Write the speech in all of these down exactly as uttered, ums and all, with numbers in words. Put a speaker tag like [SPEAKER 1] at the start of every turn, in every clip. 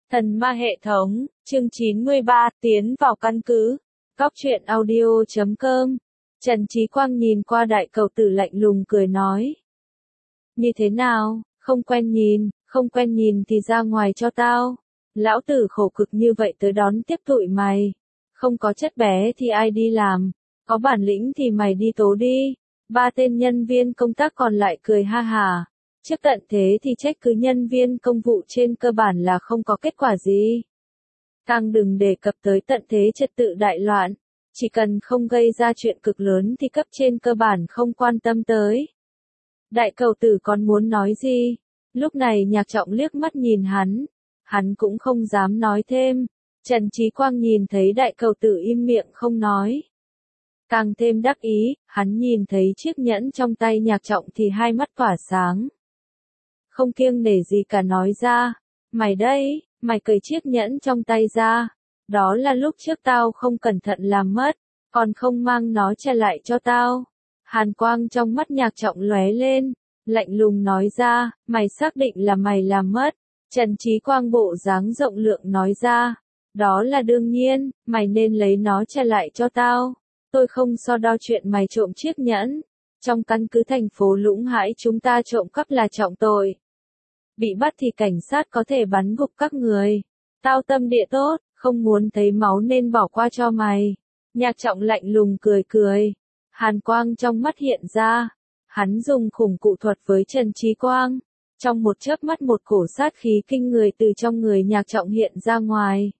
[SPEAKER 1] Thần ma hệ thống, chương chín mươi ba, tiến vào căn cứ. Góc truyện audio chấm com. Trần Chí Quang nhìn qua đại cầu tử lạnh lùng cười nói. Như thế nào, không quen nhìn, không quen nhìn thì ra ngoài cho tao. Lão tử khổ cực như vậy tới đón tiếp tụi mày. Không có chất bé thì ai đi làm, có bản lĩnh thì mày đi tố đi. Ba tên nhân viên công tác còn lại cười ha hà. Trước tận thế thì trách cứ nhân viên công vụ trên cơ bản là không có kết quả gì. Càng đừng đề cập tới tận thế trật tự đại loạn. Chỉ cần không gây ra chuyện cực lớn thì cấp trên cơ bản không quan tâm tới. Đại cầu tử còn muốn nói gì? Lúc này Nhạc Trọng liếc mắt nhìn hắn. Hắn cũng không dám nói thêm. Trần Chí Quang nhìn thấy đại cầu tử im miệng không nói. Càng thêm đắc ý, hắn nhìn thấy chiếc nhẫn trong tay Nhạc Trọng thì hai mắt tỏa sáng. Không kiêng nể gì cả nói ra. Mày đây, mày cởi chiếc nhẫn trong tay ra. Đó là lúc trước tao không cẩn thận làm mất, còn không mang nó trả lại cho tao. Hàn quang trong mắt Nhạc Trọng lóe lên, lạnh lùng nói ra, mày xác định là mày làm mất. Trần Chí Quang bộ dáng rộng lượng nói ra, đó là đương nhiên, mày nên lấy nó trả lại cho tao. Tôi không so đo chuyện mày trộm chiếc nhẫn. Trong căn cứ thành phố Lũng Hãi chúng ta trộm cắp là trọng tội. Bị bắt thì cảnh sát có thể bắn gục các người. Tao tâm địa tốt, không muốn thấy máu nên bỏ qua cho mày. Nhạc Trọng lạnh lùng cười cười. Hàn quang trong mắt hiện ra. Hắn dùng khủng cụ thuật với Trần Chí Quang. Trong một chớp mắt một cổ sát khí kinh người từ trong người Nhạc Trọng hiện ra ngoài.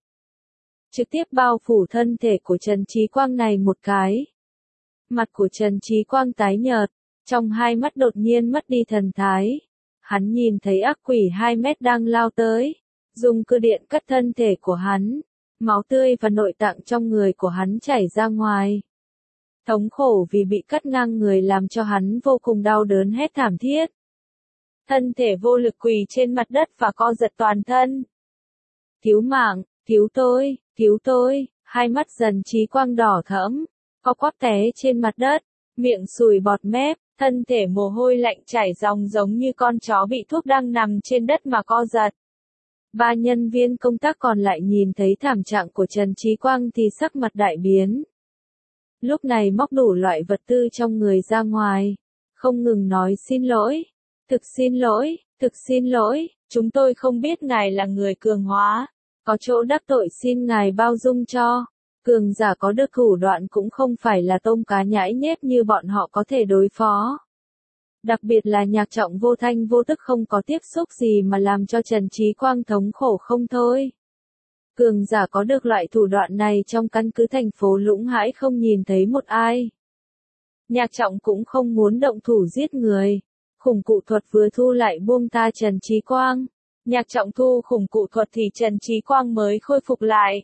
[SPEAKER 1] Trực tiếp bao phủ thân thể của Trần Chí Quang này một cái. Mặt của Trần Chí Quang tái nhợt, trong hai mắt đột nhiên mất đi thần thái. Hắn nhìn thấy ác quỷ hai mét đang lao tới, dùng cơ điện cắt thân thể của hắn. Máu tươi và nội tạng trong người của hắn chảy ra ngoài. Thống khổ vì bị cắt ngang người làm cho hắn vô cùng đau đớn hét thảm thiết. Thân thể vô lực quỳ trên mặt đất và co giật toàn thân. Cứu mạng, cứu tôi, cứu tôi, hai mắt Trần Chí Quang đỏ thẫm, co quắp té trên mặt đất, miệng sùi bọt mép, thân thể mồ hôi lạnh chảy ròng giống như con chó bị thuốc đang nằm trên đất mà co giật. Ba nhân viên công tác còn lại nhìn thấy thảm trạng của Trần Chí Quang thì sắc mặt đại biến. Lúc này móc đủ loại vật tư trong người ra ngoài, không ngừng nói xin lỗi, thực xin lỗi, thực xin lỗi, chúng tôi không biết ngài là người cường hóa, có chỗ đắc tội xin ngài bao dung cho. Cường giả có được thủ đoạn cũng không phải là tôm cá nhãi nhép như bọn họ có thể đối phó. Đặc biệt là Nhạc Trọng vô thanh vô tức không có tiếp xúc gì mà làm cho Trần Chí Quang thống khổ không thôi. Cường giả có được loại thủ đoạn này trong căn cứ thành phố Lũng Hãi không nhìn thấy một ai. Nhạc Trọng cũng không muốn động thủ giết người. Khủng cụ thuật vừa thu lại buông tha Trần Chí Quang. Nhạc Trọng thu khủng cụ thuật thì Trần Chí Quang mới khôi phục lại.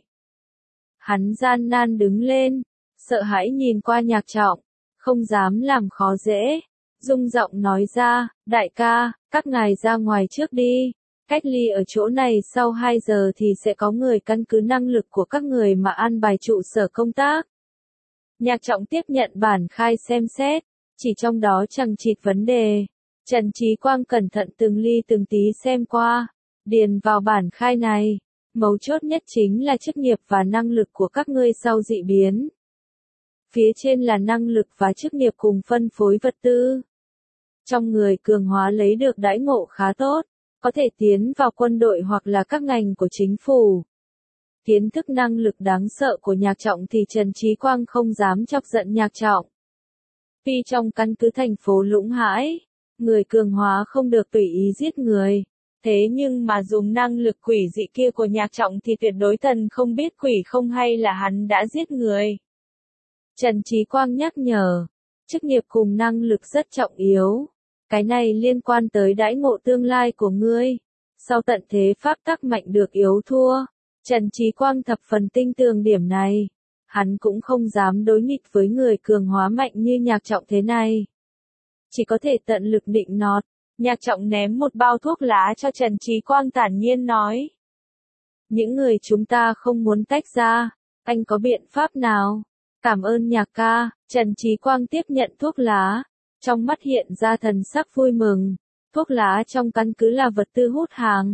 [SPEAKER 1] Hắn gian nan đứng lên, sợ hãi nhìn qua Nhạc Trọng, không dám làm khó dễ. Rung giọng nói ra, đại ca, các ngài ra ngoài trước đi. Cách ly ở chỗ này sau hai giờ thì sẽ có người căn cứ năng lực của các người mà an bài trụ sở công tác. Nhạc Trọng tiếp nhận bản khai xem xét, chỉ trong đó chằng chịt vấn đề. Trần Chí Quang cẩn thận từng ly từng tí xem qua, điền vào bản khai này. Mấu chốt nhất chính là chức nghiệp và năng lực của các ngươi sau dị biến. Phía trên là năng lực và chức nghiệp cùng phân phối vật tư. Trong người cường hóa lấy được đãi ngộ khá tốt, có thể tiến vào quân đội hoặc là các ngành của chính phủ. Kiến thức năng lực đáng sợ của Nhạc Trọng thì Trần Chí Quang không dám chọc giận Nhạc Trọng. Vì trong căn cứ thành phố Lũng Hãi, người cường hóa không được tùy ý giết người. Thế nhưng mà dùng năng lực quỷ dị kia của Nhạc Trọng thì tuyệt đối thần không biết quỷ không hay là hắn đã giết người. Trần Chí Quang nhắc nhở, chức nghiệp cùng năng lực rất trọng yếu. Cái này liên quan tới đãi ngộ tương lai của ngươi. Sau tận thế pháp tắc mạnh được yếu thua, Trần Chí Quang thập phần tinh tường điểm này. Hắn cũng không dám đối nghịch với người cường hóa mạnh như Nhạc Trọng thế này. Chỉ có thể tận lực định nọt. Nhạc Trọng ném một bao thuốc lá cho Trần Chí Quang thản nhiên nói. Những người chúng ta không muốn tách ra, anh có biện pháp nào? Cảm ơn Nhạc ca. Trần Chí Quang tiếp nhận thuốc lá. Trong mắt hiện ra thần sắc vui mừng. Thuốc lá trong căn cứ là vật tư hút hàng.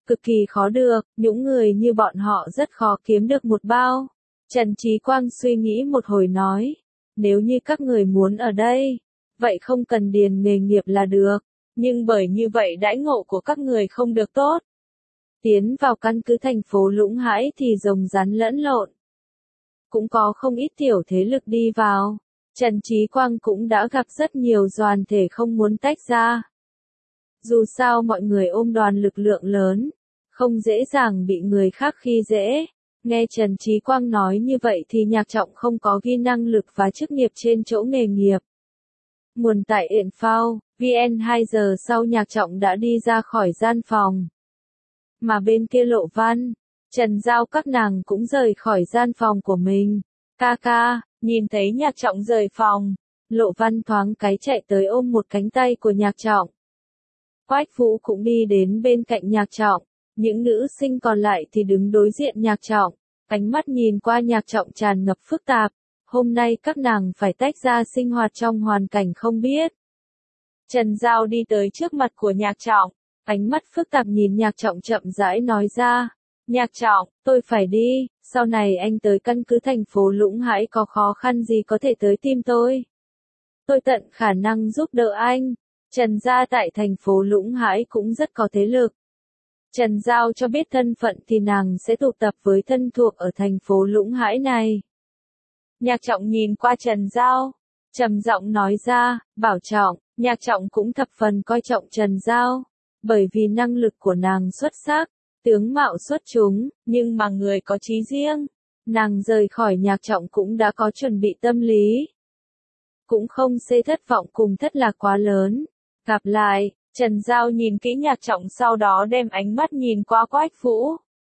[SPEAKER 1] cực kỳ khó được, những người như bọn họ rất khó kiếm được một bao. Trần Chí Quang suy nghĩ một hồi nói, nếu như các người muốn ở đây, vậy không cần điền nghề nghiệp là được, nhưng bởi như vậy đãi ngộ của các người không được tốt. Tiến vào căn cứ thành phố Lũng Hãi thì rồng rắn lẫn lộn. Cũng có không ít tiểu thế lực đi vào. Trần Chí Quang cũng đã gặp rất nhiều đoàn thể không muốn tách ra. Dù sao mọi người ôm đoàn lực lượng lớn, không dễ dàng bị người khác khi dễ. Nghe Trần Chí Quang nói như vậy thì Nhạc Trọng không có ghi năng lực và chức nghiệp trên chỗ nghề nghiệp. Nguồn tại Yện Phao, vê en hai giờ sau Nhạc Trọng đã đi ra khỏi gian phòng. Mà bên kia Lộ Văn, Trần Giao các nàng cũng rời khỏi gian phòng của mình. Ca ca, nhìn thấy Nhạc Trọng rời phòng, Lộ Văn thoáng cái chạy tới ôm một cánh tay của Nhạc Trọng. Quách Vũ cũng đi đến bên cạnh Nhạc Trọng, những nữ sinh còn lại thì đứng đối diện Nhạc Trọng, ánh mắt nhìn qua Nhạc Trọng tràn ngập phức tạp. Hôm nay các nàng phải tách ra sinh hoạt trong hoàn cảnh không biết. Trần Giao đi tới trước mặt của Nhạc Trọng, ánh mắt phức tạp nhìn Nhạc Trọng chậm rãi nói ra. Nhạc Trọng, tôi phải đi, sau này anh tới căn cứ thành phố Lũng Hãi có khó khăn gì có thể tới tìm tôi. Tôi tận khả năng giúp đỡ anh. Trần gia tại thành phố Lũng Hãi cũng rất có thế lực. Trần Giao cho biết thân phận thì nàng sẽ tụ tập với thân thuộc ở thành phố Lũng Hãi này. Nhạc Trọng nhìn qua Trần Giao, trầm giọng nói ra, bảo trọng. Nhạc Trọng cũng thập phần coi trọng Trần Giao, bởi vì năng lực của nàng xuất sắc, tướng mạo xuất chúng, nhưng mà người có chí riêng. Nàng rời khỏi Nhạc Trọng cũng đã có chuẩn bị tâm lý. Cũng không xê thất vọng cùng thất lạc quá lớn. Gặp lại, Trần Giao nhìn kỹ Nhạc Trọng sau đó đem ánh mắt nhìn qua Quách Vũ.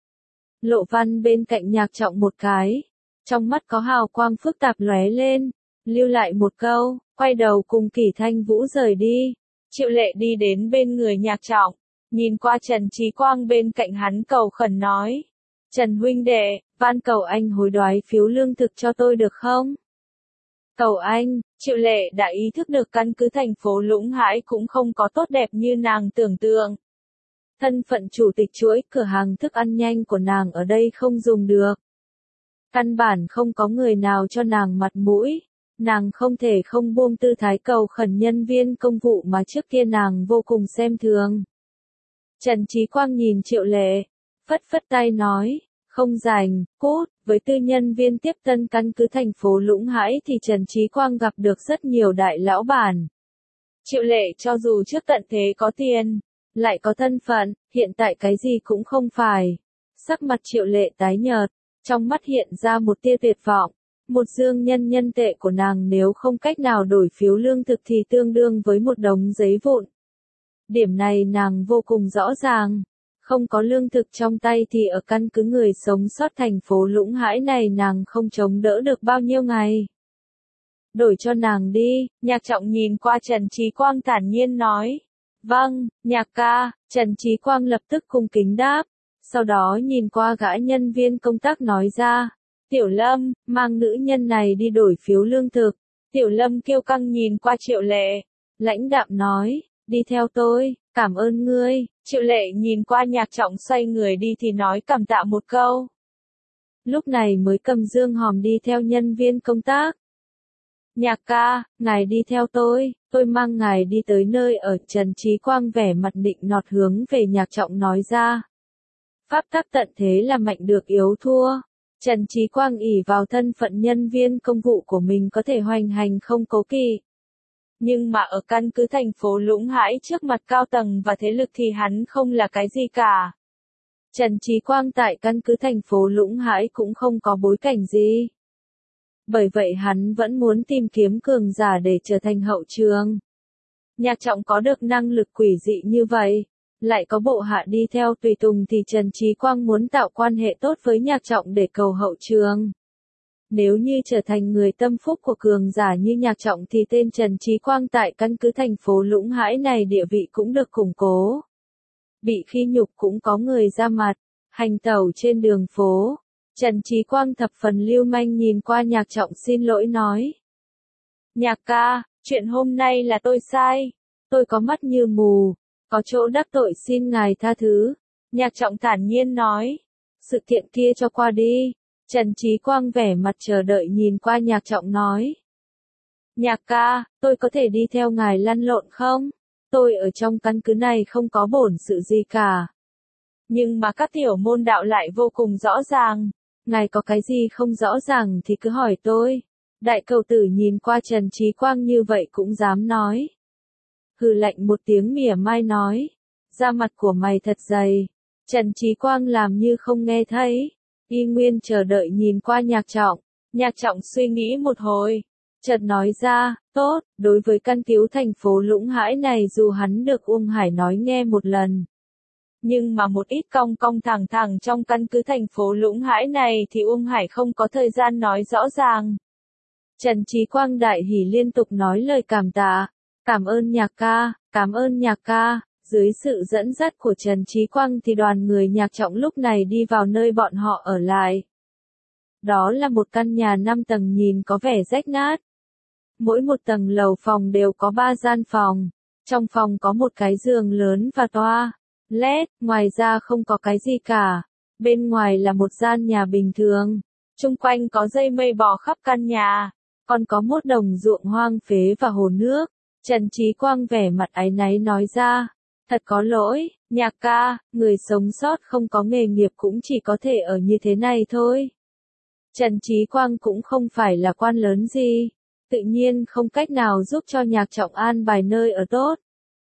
[SPEAKER 1] Lộ Văn bên cạnh Nhạc Trọng một cái, trong mắt có hào quang phức tạp lóe lên, lưu lại một câu, quay đầu cùng Kỷ Thanh Vũ rời đi. Triệu Lệ đi đến bên người Nhạc Trọng, nhìn qua Trần Chí Quang bên cạnh hắn cầu khẩn nói. Trần huynh đệ, van cầu anh hối đoái phiếu lương thực cho tôi được không? Cầu anh, Triệu Lệ đã ý thức được căn cứ thành phố Lũng Hãi cũng không có tốt đẹp như nàng tưởng tượng. Thân phận chủ tịch chuỗi cửa hàng thức ăn nhanh của nàng ở đây không dùng được. Căn bản không có người nào cho nàng mặt mũi. Nàng không thể không buông tư thái cầu khẩn nhân viên công vụ mà trước kia nàng vô cùng xem thường. Trần Chí Quang nhìn Triệu Lệ, phất phất tay nói, không rảnh, cút. Với tư nhân viên tiếp tân căn cứ thành phố Lũng Hãi thì Trần Chí Quang gặp được rất nhiều đại lão bản. Triệu Lệ cho dù trước tận thế có tiền, lại có thân phận, hiện tại cái gì cũng không phải. Sắc mặt Triệu Lệ tái nhợt, trong mắt hiện ra một tia tuyệt vọng. Một dương nhân nhân tệ của nàng nếu không cách nào đổi phiếu lương thực thì tương đương với một đống giấy vụn. Điểm này nàng vô cùng rõ ràng. Không có lương thực trong tay thì ở căn cứ người sống sót thành phố Lũng Hãi này nàng không chống đỡ được bao nhiêu ngày. Đổi cho nàng đi, Nhạc Trọng nhìn qua Trần Chí Quang thản nhiên nói. Vâng, Nhạc ca, Trần Chí Quang lập tức cung kính đáp. Sau đó nhìn qua gã nhân viên công tác nói ra. Tiểu Lâm, mang nữ nhân này đi đổi phiếu lương thực. Tiểu Lâm kiêu căng nhìn qua Triệu Lệ. Lãnh đạm nói, đi theo tôi, cảm ơn ngươi. Triệu Lệ nhìn qua Nhạc Trọng xoay người đi thì nói cảm tạ một câu. Lúc này mới cầm dương hòm đi theo nhân viên công tác. Nhạc ca, ngài đi theo tôi, tôi mang ngài đi tới nơi ở. Trần Chí Quang vẻ mặt định nọt hướng về Nhạc Trọng nói ra. Pháp tắc tận thế là mạnh được yếu thua. Trần Chí Quang ỷ vào thân phận nhân viên công vụ của mình có thể hoành hành không cố kỵ. Nhưng mà ở căn cứ thành phố Lũng Hãi trước mặt cao tầng và thế lực thì hắn không là cái gì cả. Trần Chí Quang tại căn cứ thành phố Lũng Hãi cũng không có bối cảnh gì. Bởi vậy hắn vẫn muốn tìm kiếm cường giả để trở thành hậu trường. Nhạc Trọng có được năng lực quỷ dị như vậy, lại có bộ hạ đi theo tùy tùng thì Trần Chí Quang muốn tạo quan hệ tốt với Nhạc Trọng để cầu hậu trường. Nếu như trở thành người tâm phúc của cường giả như Nhạc Trọng thì tên Trần Chí Quang tại căn cứ thành phố Lũng Hãi này địa vị cũng được củng cố. Bị khi nhục cũng có người ra mặt, hành tẩu trên đường phố. Trần Chí Quang thập phần lưu manh nhìn qua Nhạc Trọng xin lỗi nói. Nhạc ca, chuyện hôm nay là tôi sai. Tôi có mắt như mù, có chỗ đắc tội xin ngài tha thứ. Nhạc Trọng thản nhiên nói. Sự kiện kia cho qua đi. Trần Chí Quang vẻ mặt chờ đợi nhìn qua Nhạc Trọng nói. Nhạc ca, tôi có thể đi theo ngài lăn lộn không? Tôi ở trong căn cứ này không có bổn sự gì cả. Nhưng mà các tiểu môn đạo lại vô cùng rõ ràng. Ngài có cái gì không rõ ràng thì cứ hỏi tôi. Đại cầu tử nhìn qua Trần Chí Quang như vậy cũng dám nói. Hừ lạnh một tiếng mỉa mai nói. Da mặt của mày thật dày. Trần Chí Quang làm như không nghe thấy. Y nguyên chờ đợi nhìn qua Nhạc Trọng. Nhạc Trọng suy nghĩ một hồi. Chợt nói ra, tốt, đối với căn cứ thành phố Lũng Hãi này dù hắn được Uông Hải nói nghe một lần. Nhưng mà một ít cong cong thẳng thẳng trong căn cứ thành phố Lũng Hãi này thì Uông Hải không có thời gian nói rõ ràng. Trần Chí Quang đại hỉ liên tục nói lời cảm tạ. Cảm ơn Nhạc ca, cảm ơn Nhạc ca. Dưới sự dẫn dắt của Trần Chí Quang thì đoàn người Nhạc Trọng lúc này đi vào nơi bọn họ ở lại. Đó là một căn nhà năm tầng nhìn có vẻ rách nát. Mỗi một tầng lầu phòng đều có ba gian phòng. Trong phòng có một cái giường lớn và toa led, ngoài ra không có cái gì cả. Bên ngoài là một gian nhà bình thường. Chung quanh có dây mây bò khắp căn nhà. Còn có một đồng ruộng hoang phế và hồ nước. Trần Chí Quang vẻ mặt áy náy nói ra. Thật có lỗi, Nhạc ca, người sống sót không có nghề nghiệp cũng chỉ có thể ở như thế này thôi. Trần Chí Quang cũng không phải là quan lớn gì. Tự nhiên không cách nào giúp cho Nhạc Trọng an bài nơi ở tốt.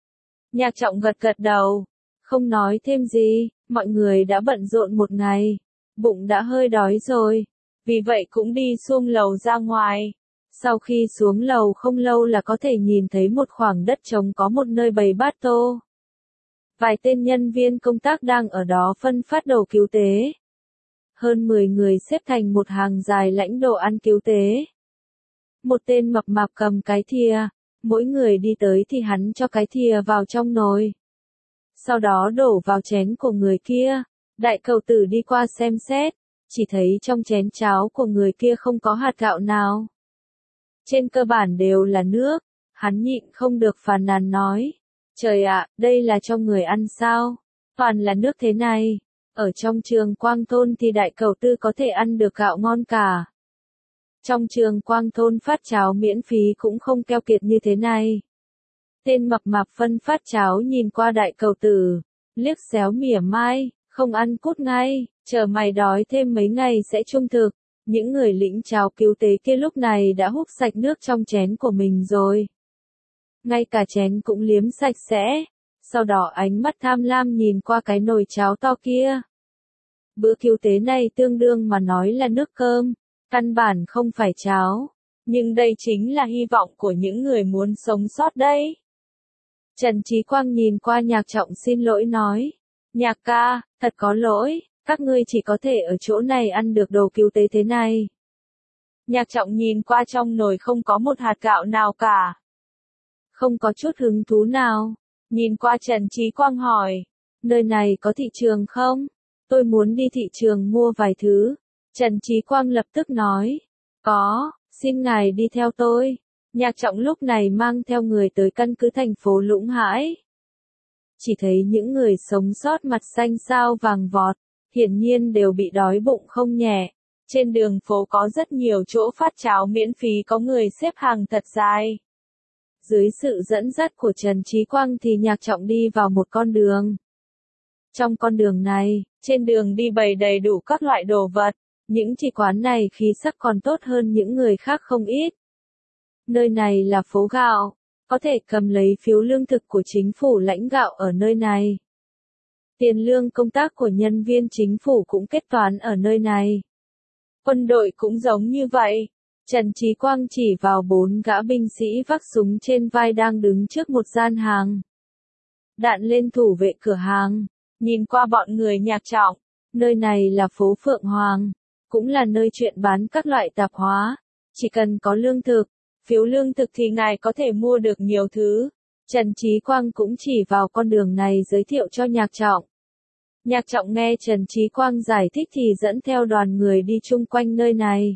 [SPEAKER 1] Nhạc Trọng gật gật đầu. Không nói thêm gì, mọi người đã bận rộn một ngày. Bụng đã hơi đói rồi. Vì vậy cũng đi xuống lầu ra ngoài. Sau khi xuống lầu không lâu là có thể nhìn thấy một khoảng đất trống có một nơi bày bát tô. Vài tên nhân viên công tác đang ở đó phân phát đồ cứu tế. Hơn mười người xếp thành một hàng dài lãnh đồ ăn cứu tế. Một tên mập mạp cầm cái thìa, mỗi người đi tới thì hắn cho cái thìa vào trong nồi. Sau đó đổ vào chén của người kia. Đại cầu tử đi qua xem xét, chỉ thấy trong chén cháo của người kia không có hạt gạo nào. Trên cơ bản đều là nước, hắn nhịn không được phàn nàn nói. Trời ạ, đây là cho người ăn sao? Toàn là nước thế này. Ở trong trường Quang Thôn thì đại cầu tư có thể ăn được gạo ngon cả. Trong trường Quang Thôn phát cháo miễn phí cũng không keo kiệt như thế này. Tên mập mạp phân phát cháo nhìn qua đại cầu tử, liếc xéo mỉa mai, không ăn cút ngay, chờ mày đói thêm mấy ngày sẽ trung thực. Những người lĩnh cháo cứu tế kia lúc này đã hút sạch nước trong chén của mình rồi. Ngay cả chén cũng liếm sạch sẽ, sau đó ánh mắt tham lam nhìn qua cái nồi cháo to kia. Bữa cứu tế này tương đương mà nói là nước cơm, căn bản không phải cháo, nhưng đây chính là hy vọng của những người muốn sống sót đấy. Trần Chí Quang nhìn qua Nhạc Trọng xin lỗi nói, Nhạc ca, thật có lỗi, các ngươi chỉ có thể ở chỗ này ăn được đồ cứu tế thế này. Nhạc Trọng nhìn qua trong nồi không có một hạt gạo nào cả. Không có chút hứng thú nào. Nhìn qua Trần Chí Quang hỏi, nơi này có thị trường không? Tôi muốn đi thị trường mua vài thứ. Trần Chí Quang lập tức nói, có, xin ngài đi theo tôi. Nhạc Trọng lúc này mang theo người tới căn cứ thành phố Lũng Hãi. Chỉ thấy những người sống sót mặt xanh xao vàng vọt, hiển nhiên đều bị đói bụng không nhẹ. Trên đường phố có rất nhiều chỗ phát cháo miễn phí có người xếp hàng thật dài. Dưới sự dẫn dắt của Trần Chí Quang thì Nhạc Trọng đi vào một con đường. Trong con đường này, trên đường đi bày đầy đủ các loại đồ vật, những chỉ quán này khí sắc còn tốt hơn những người khác không ít. Nơi này là phố gạo, có thể cầm lấy phiếu lương thực của chính phủ lãnh gạo ở nơi này. Tiền lương công tác của nhân viên chính phủ cũng kết toán ở nơi này. Quân đội cũng giống như vậy. Trần Chí Quang chỉ vào bốn gã binh sĩ vác súng trên vai đang đứng trước một gian hàng. Đạn lên thủ vệ cửa hàng, nhìn qua bọn người Nhạc Trọng, nơi này là phố Phượng Hoàng, cũng là nơi chuyện bán các loại tạp hóa, chỉ cần có lương thực, phiếu lương thực thì ngài có thể mua được nhiều thứ. Trần Chí Quang cũng chỉ vào con đường này giới thiệu cho Nhạc Trọng. Nhạc Trọng nghe Trần Chí Quang giải thích thì dẫn theo đoàn người đi chung quanh nơi này.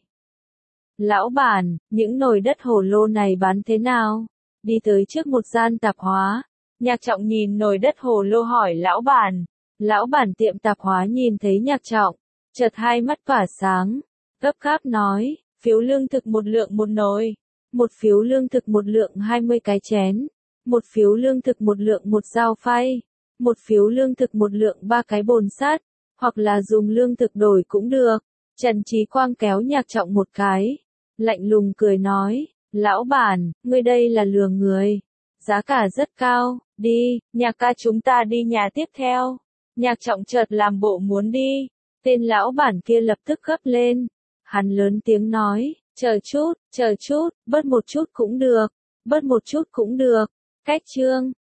[SPEAKER 1] Lão bản, những nồi đất hồ lô này bán thế nào? Đi tới trước một gian tạp hóa. Nhạc Trọng nhìn nồi đất hồ lô hỏi lão bản. Lão bản tiệm tạp hóa nhìn thấy Nhạc Trọng, chợt hai mắt tỏa sáng, gấp gáp nói, phiếu lương thực một lượng một nồi, một phiếu lương thực một lượng hai mươi cái chén, một phiếu lương thực một lượng một dao phay, một phiếu lương thực một lượng ba cái bồn sắt, hoặc là dùng lương thực đổi cũng được. Trần Chí Quang kéo Nhạc Trọng một cái, lạnh lùng cười nói, lão bản, ngươi đây là lừa người. Giá cả rất cao, đi, Nhạc ca chúng ta đi nhà tiếp theo. Nhạc Trọng chợt làm bộ muốn đi, tên lão bản kia lập tức gấp lên. Hắn lớn tiếng nói, chờ chút, chờ chút, bớt một chút cũng được, bớt một chút cũng được. Cách chương